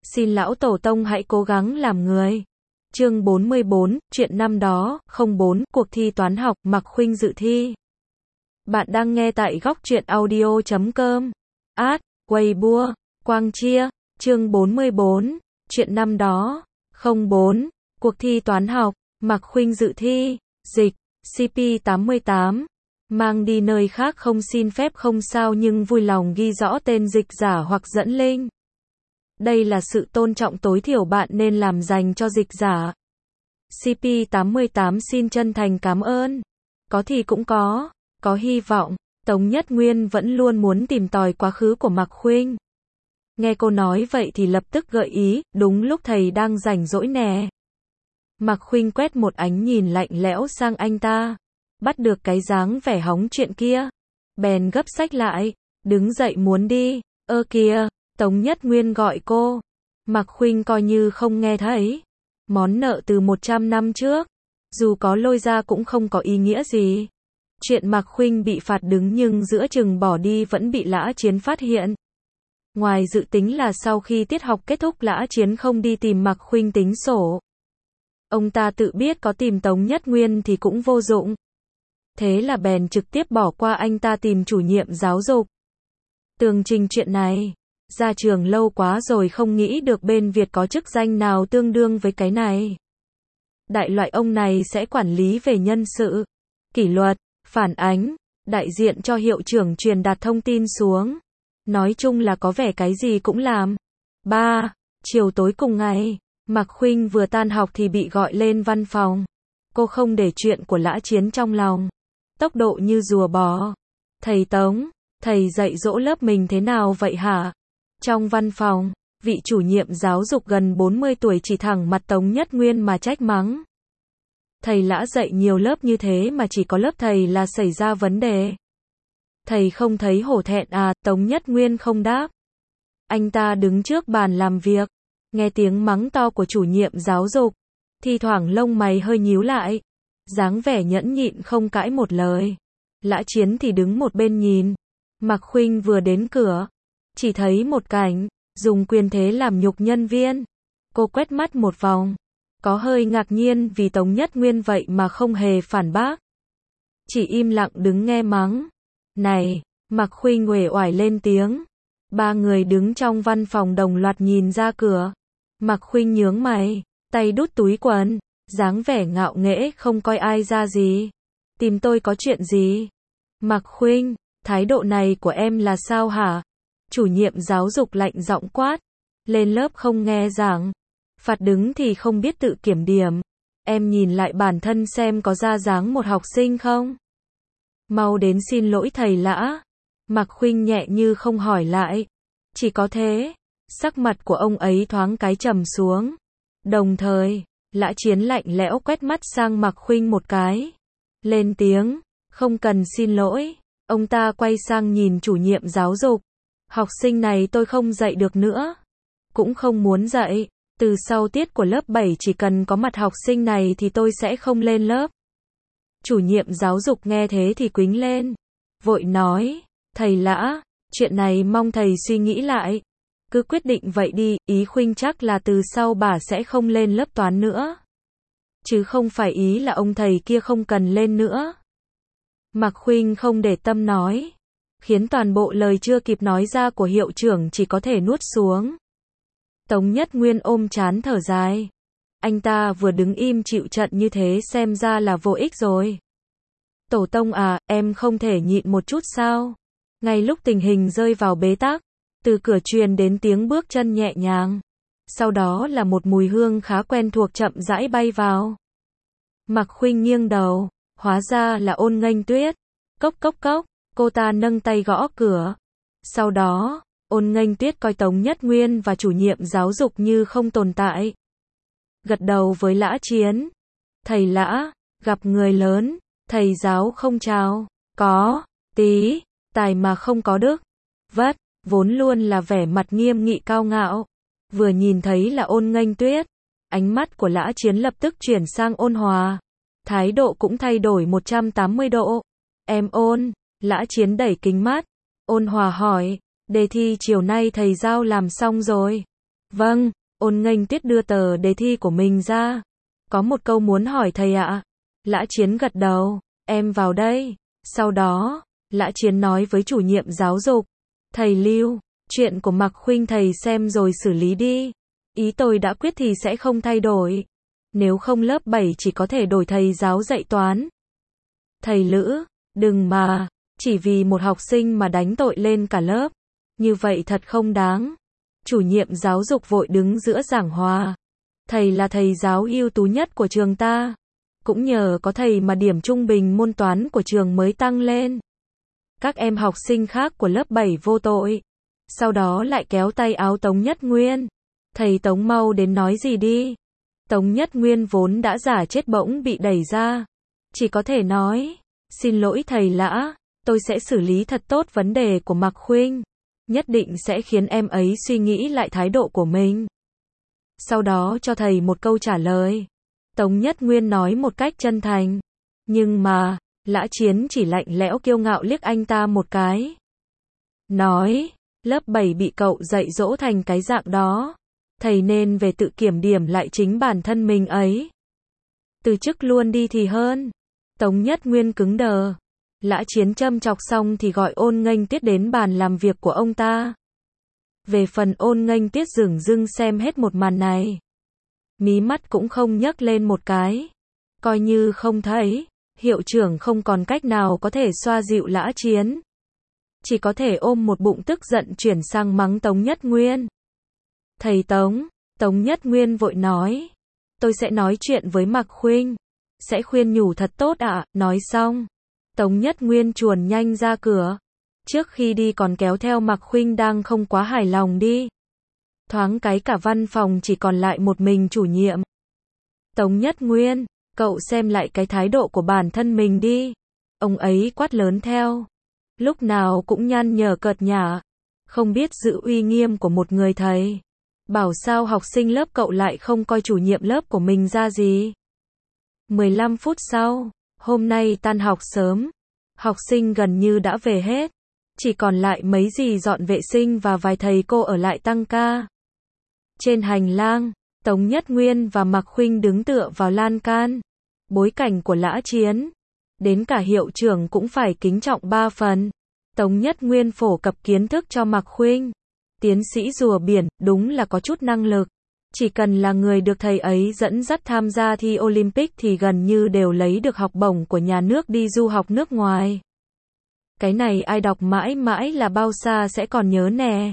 Xin lão tổ tông hãy cố gắng làm người. Chương 44, chuyện năm đó, 04, cuộc thi toán học, Mạc Khuynh dự thi. Bạn đang nghe tại góc truyện audio.com. Weibo, Quang Chia, chương 44, chuyện năm đó, 04, cuộc thi toán học, Mạc Khuynh dự thi, dịch, CP88. Mang đi nơi khác không xin phép không sao nhưng vui lòng ghi rõ tên dịch giả hoặc dẫn link. Đây là sự tôn trọng tối thiểu bạn nên làm dành cho dịch giả. CP88 xin chân thành cảm ơn. Có thì cũng có hy vọng. Tống Nhất Nguyên vẫn luôn muốn tìm tòi quá khứ của Mạc Khuynh. Nghe cô nói vậy thì lập tức gợi ý, đúng lúc thầy đang rảnh rỗi nè. Mạc Khuynh quét một ánh nhìn lạnh lẽo sang anh ta. Bắt được cái dáng vẻ hóng chuyện kia. Bèn gấp sách lại, đứng dậy muốn đi. Ơ kìa, Tống Nhất Nguyên gọi cô. Mạc Khuynh coi như không nghe thấy. Món nợ từ 100 năm trước. Dù có lôi ra cũng không có ý nghĩa gì. Chuyện Mạc Khuynh bị phạt đứng nhưng giữa chừng bỏ đi vẫn bị Lã Chiến phát hiện. Ngoài dự tính là sau khi tiết học kết thúc Lã Chiến không đi tìm Mạc Khuynh tính sổ. Ông ta tự biết có tìm Tống Nhất Nguyên thì cũng vô dụng. Thế là bèn trực tiếp bỏ qua anh ta tìm chủ nhiệm giáo dục. Tường trình chuyện này. Ra trường lâu quá rồi không nghĩ được bên Việt có chức danh nào tương đương với cái này. Đại loại ông này sẽ quản lý về nhân sự, kỷ luật, phản ánh, đại diện cho hiệu trưởng truyền đạt thông tin xuống. Nói chung là có vẻ cái gì cũng làm. 3. Chiều tối cùng ngày, Mạc Khuynh vừa tan học thì bị gọi lên văn phòng. Cô không để chuyện của Lã Chiến trong lòng. Tốc độ như rùa bò. Thầy Tống, thầy dạy dỗ lớp mình thế nào vậy hả? Trong văn phòng, vị chủ nhiệm giáo dục gần 40 tuổi chỉ thẳng mặt Tống Nhất Nguyên mà trách mắng. Thầy Lã dạy nhiều lớp như thế mà chỉ có lớp thầy là xảy ra vấn đề. Thầy không thấy hổ thẹn à? Tống Nhất Nguyên không đáp. Anh ta đứng trước bàn làm việc, nghe tiếng mắng to của chủ nhiệm giáo dục, thi thoảng lông mày hơi nhíu lại, dáng vẻ nhẫn nhịn không cãi một lời. Lã Chiến thì đứng một bên nhìn. Mạc Khuynh vừa đến cửa, chỉ thấy một cảnh, dùng quyền thế làm nhục nhân viên. Cô quét mắt một vòng, có hơi ngạc nhiên vì Tống Nhất Nguyên vậy mà không hề phản bác. Chỉ im lặng đứng nghe mắng. Này, Mạc Khuynh uể oải lên tiếng. Ba người đứng trong văn phòng đồng loạt nhìn ra cửa. Mạc Khuynh nhướng mày, tay đút túi quần, dáng vẻ ngạo nghễ không coi ai ra gì. Tìm tôi có chuyện gì? Mạc Khuynh, thái độ này của em là sao hả? Chủ nhiệm giáo dục lạnh giọng quát. Lên lớp không nghe giảng. Phạt đứng thì không biết tự kiểm điểm. Em nhìn lại bản thân xem có ra dáng một học sinh không? Mau đến xin lỗi thầy Lã. Mạc Khuynh nhẹ như không hỏi lại. Chỉ có thế. Sắc mặt của ông ấy thoáng cái trầm xuống. Đồng thời, Lã Chiến lạnh lẽo quét mắt sang Mạc Khuynh một cái. Lên tiếng. Không cần xin lỗi. Ông ta quay sang nhìn chủ nhiệm giáo dục. Học sinh này tôi không dạy được nữa. Cũng không muốn dạy. Từ sau tiết của lớp 7 chỉ cần có mặt học sinh này thì tôi sẽ không lên lớp. Chủ nhiệm giáo dục nghe thế thì quýnh lên. Vội nói. Thầy Lã, chuyện này mong thầy suy nghĩ lại. Cứ quyết định vậy đi, ý Khuynh chắc là từ sau bà sẽ không lên lớp toán nữa. Chứ không phải ý là ông thầy kia không cần lên nữa. Mạc Khuynh không để tâm nói. Khiến toàn bộ lời chưa kịp nói ra của hiệu trưởng chỉ có thể nuốt xuống. Tống Nhất Nguyên ôm trán thở dài. Anh ta vừa đứng im chịu trận như thế xem ra là vô ích rồi. Tổ tông à, em không thể nhịn một chút sao? Ngay lúc tình hình rơi vào bế tắc, từ cửa truyền đến tiếng bước chân nhẹ nhàng. Sau đó là một mùi hương khá quen thuộc chậm rãi bay vào. Mạc Khuynh nghiêng đầu, hóa ra là Ôn Nghênh Tuyết. Cốc cốc cốc, cô ta nâng tay gõ cửa. Sau đó, Ôn Nghênh Tuyết coi Tống Nhất Nguyên và chủ nhiệm giáo dục như không tồn tại. Gật đầu với Lã Chiến. Thầy Lã, gặp người lớn, thầy giáo không chào. Có, tí, tài mà không có đức. Vất, vốn luôn là vẻ mặt nghiêm nghị cao ngạo. Vừa nhìn thấy là Ôn Nghênh Tuyết, ánh mắt của Lã Chiến lập tức chuyển sang ôn hòa. Thái độ cũng thay đổi 180 độ. Em Ôn, Lã Chiến đẩy kính mắt. Ôn hòa hỏi, đề thi chiều nay thầy giao làm xong rồi. Vâng, Ôn Nghênh Tuyết đưa tờ đề thi của mình ra. Có một câu muốn hỏi thầy ạ. Lã Chiến gật đầu, em vào đây. Sau đó, Lã Chiến nói với chủ nhiệm giáo dục. Thầy Lưu, chuyện của Mạc Khuynh thầy xem rồi xử lý đi. Ý tôi đã quyết thì sẽ không thay đổi. Nếu không lớp 7 chỉ có thể đổi thầy giáo dạy toán. Thầy Lữ, đừng mà, chỉ vì một học sinh mà đánh tội lên cả lớp. Như vậy thật không đáng. Chủ nhiệm giáo dục vội đứng giữa giảng hòa. Thầy là thầy giáo ưu tú nhất của trường ta. Cũng nhờ có thầy mà điểm trung bình môn toán của trường mới tăng lên. Các em học sinh khác của lớp 7 vô tội. Sau đó lại kéo tay áo Tống Nhất Nguyên. Thầy Tống mau đến nói gì đi. Tống Nhất Nguyên vốn đã giả chết bỗng bị đẩy ra. Chỉ có thể nói, xin lỗi thầy Lã, tôi sẽ xử lý thật tốt vấn đề của Mạc Khuynh. Nhất định sẽ khiến em ấy suy nghĩ lại thái độ của mình. Sau đó cho thầy một câu trả lời. Tống Nhất Nguyên nói một cách chân thành. Nhưng mà, Lã Chiến chỉ lạnh lẽo kiêu ngạo liếc anh ta một cái. Nói, lớp 7 bị cậu dạy dỗ thành cái dạng đó. Thầy nên về tự kiểm điểm lại chính bản thân mình ấy. Từ chức luôn đi thì hơn. Tống Nhất Nguyên cứng đờ. Lã Chiến châm chọc xong thì gọi Ôn Nghênh Tuyết đến bàn làm việc của ông ta. Về phần Ôn Nghênh Tuyết dửng dưng xem hết một màn này. Mí mắt cũng không nhấc lên một cái. Coi như không thấy, hiệu trưởng không còn cách nào có thể xoa dịu Lã Chiến. Chỉ có thể ôm một bụng tức giận chuyển sang mắng Tống Nhất Nguyên. Thầy Tống, Tống Nhất Nguyên vội nói. Tôi sẽ nói chuyện với Mạc Khuynh. Sẽ khuyên nhủ thật tốt ạ. Nói xong, Tống Nhất Nguyên chuồn nhanh ra cửa. Trước khi đi còn kéo theo Mạc Khuynh đang không quá hài lòng đi. Thoáng cái cả văn phòng chỉ còn lại một mình chủ nhiệm. Tống Nhất Nguyên, cậu xem lại cái thái độ của bản thân mình đi. Ông ấy quát lớn theo. Lúc nào cũng nhăn nhở cợt nhả. Không biết giữ uy nghiêm của một người thầy. Bảo sao học sinh lớp cậu lại không coi chủ nhiệm lớp của mình ra gì. 15 phút sau, hôm nay tan học sớm. Học sinh gần như đã về hết. Chỉ còn lại mấy dì dọn vệ sinh và vài thầy cô ở lại tăng ca. Trên hành lang, Tống Nhất Nguyên và Mạc Khuynh đứng tựa vào lan can. Bối cảnh của Lã Chiến. Đến cả hiệu trưởng cũng phải kính trọng 3 phần. Tống Nhất Nguyên phổ cập kiến thức cho Mạc Khuynh. Tiến sĩ rùa biển, đúng là có chút năng lực. Chỉ cần là người được thầy ấy dẫn dắt tham gia thi Olympic thì gần như đều lấy được học bổng của nhà nước đi du học nước ngoài. Cái này ai đọc mãi mãi là bao xa sẽ còn nhớ nè.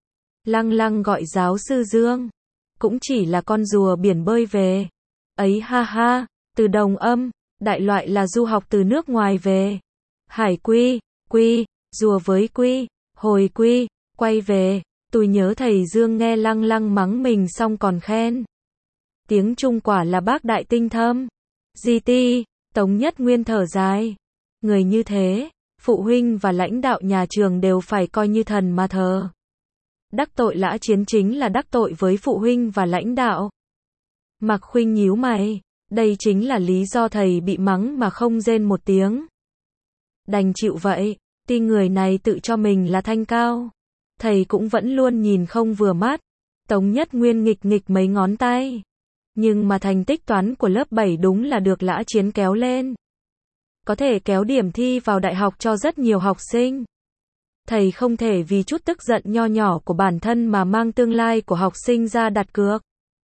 Lăng lăng gọi giáo sư Dương. Cũng chỉ là con rùa biển bơi về. Ấy ha ha, từ đồng âm, đại loại là du học từ nước ngoài về. Hải quy, quy, rùa với quy, hồi quy, quay về. Tôi nhớ thầy Dương nghe lăng lăng mắng mình xong còn khen. Tiếng Trung quả là bác đại tinh thâm. GT, Tống Nhất Nguyên thở dài. Người như thế, phụ huynh và lãnh đạo nhà trường đều phải coi như thần mà thờ. Đắc tội Lã Chiến chính là đắc tội với phụ huynh và lãnh đạo. Mạc Khuynh nhíu mày. Đây chính là lý do thầy bị mắng mà không rên một tiếng. Đành chịu vậy, tuy người này tự cho mình là thanh cao. Thầy cũng vẫn luôn nhìn không vừa mắt. Tống Nhất Nguyên nghịch nghịch mấy ngón tay. Nhưng mà thành tích toán của lớp 7 đúng là được Lã Chiến kéo lên. Có thể kéo điểm thi vào đại học cho rất nhiều học sinh. Thầy không thể vì chút tức giận nho nhỏ của bản thân mà mang tương lai của học sinh ra đặt cược.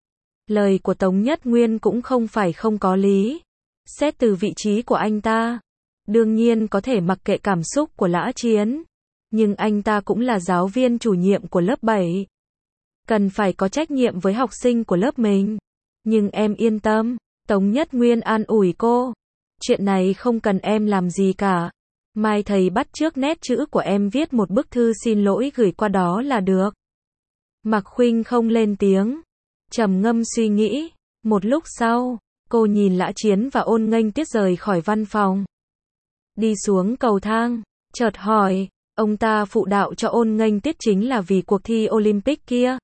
Lời của Tống Nhất Nguyên cũng không phải không có lý. Xét từ vị trí của anh ta, đương nhiên có thể mặc kệ cảm xúc của Lã Chiến. Nhưng anh ta cũng là giáo viên chủ nhiệm của lớp 7. Cần phải có trách nhiệm với học sinh của lớp mình. Nhưng em yên tâm, Tống Nhất Nguyên an ủi cô. Chuyện này không cần em làm gì cả. Mai thầy bắt chước nét chữ của em viết một bức thư xin lỗi gửi qua đó là được. Mạc Khuynh không lên tiếng. Trầm ngâm suy nghĩ. Một lúc sau, cô nhìn Lã Chiến và Ôn Nghênh Tuyết rời khỏi văn phòng. Đi xuống cầu thang, chợt hỏi. Ông ta phụ đạo cho Ôn Nghênh Tuyết chính là vì cuộc thi Olympic kia.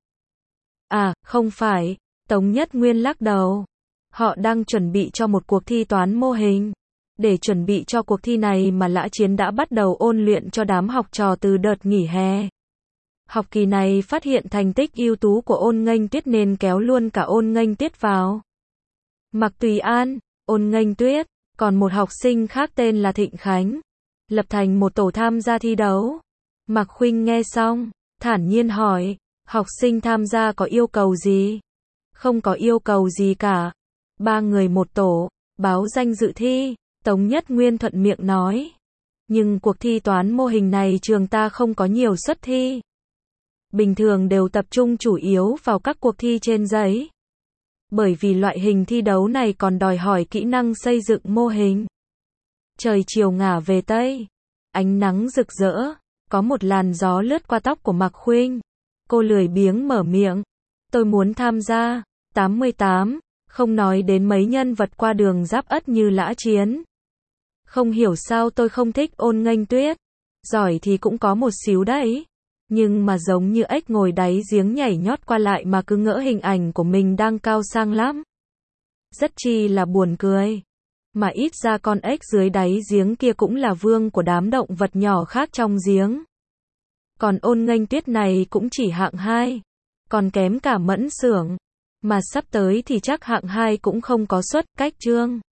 À, không phải. Tống Nhất Nguyên lắc đầu. Họ đang chuẩn bị cho một cuộc thi toán mô hình. Để chuẩn bị cho cuộc thi này mà Lã Chiến đã bắt đầu ôn luyện cho đám học trò từ đợt nghỉ hè. Học kỳ này phát hiện thành tích ưu tú của Ôn Nghênh Tuyết nên kéo luôn cả Ôn Nghênh Tuyết vào. Mạc Tùy An, Ôn Nghênh Tuyết, còn một học sinh khác tên là Thịnh Khánh, lập thành một tổ tham gia thi đấu. Mạc Khuynh nghe xong, thản nhiên hỏi, học sinh tham gia có yêu cầu gì? Không có yêu cầu gì cả. 3 người một tổ, báo danh dự thi, Tống Nhất Nguyên thuận miệng nói. Nhưng cuộc thi toán mô hình này trường ta không có nhiều suất thi. Bình thường đều tập trung chủ yếu vào các cuộc thi trên giấy. Bởi vì loại hình thi đấu này còn đòi hỏi kỹ năng xây dựng mô hình. Trời chiều ngả về Tây, ánh nắng rực rỡ, có một làn gió lướt qua tóc của Mạc Khuynh. Cô lười biếng mở miệng, tôi muốn tham gia. 88, không nói đến mấy nhân vật qua đường Giáp Ất như Lã Chiến. Không hiểu sao tôi không thích Ôn Nghênh Tuyết. Giỏi thì cũng có một xíu đấy. Nhưng mà giống như ếch ngồi đáy giếng nhảy nhót qua lại mà cứ ngỡ hình ảnh của mình đang cao sang lắm. Rất chi là buồn cười. Mà ít ra con ếch dưới đáy giếng kia cũng là vương của đám động vật nhỏ khác trong giếng. Còn Ôn Nghênh Tuyết này cũng chỉ hạng 2. Còn kém cả Mẫn Xưởng. Mà sắp tới thì chắc hạng 2 cũng không có suất, cách chương.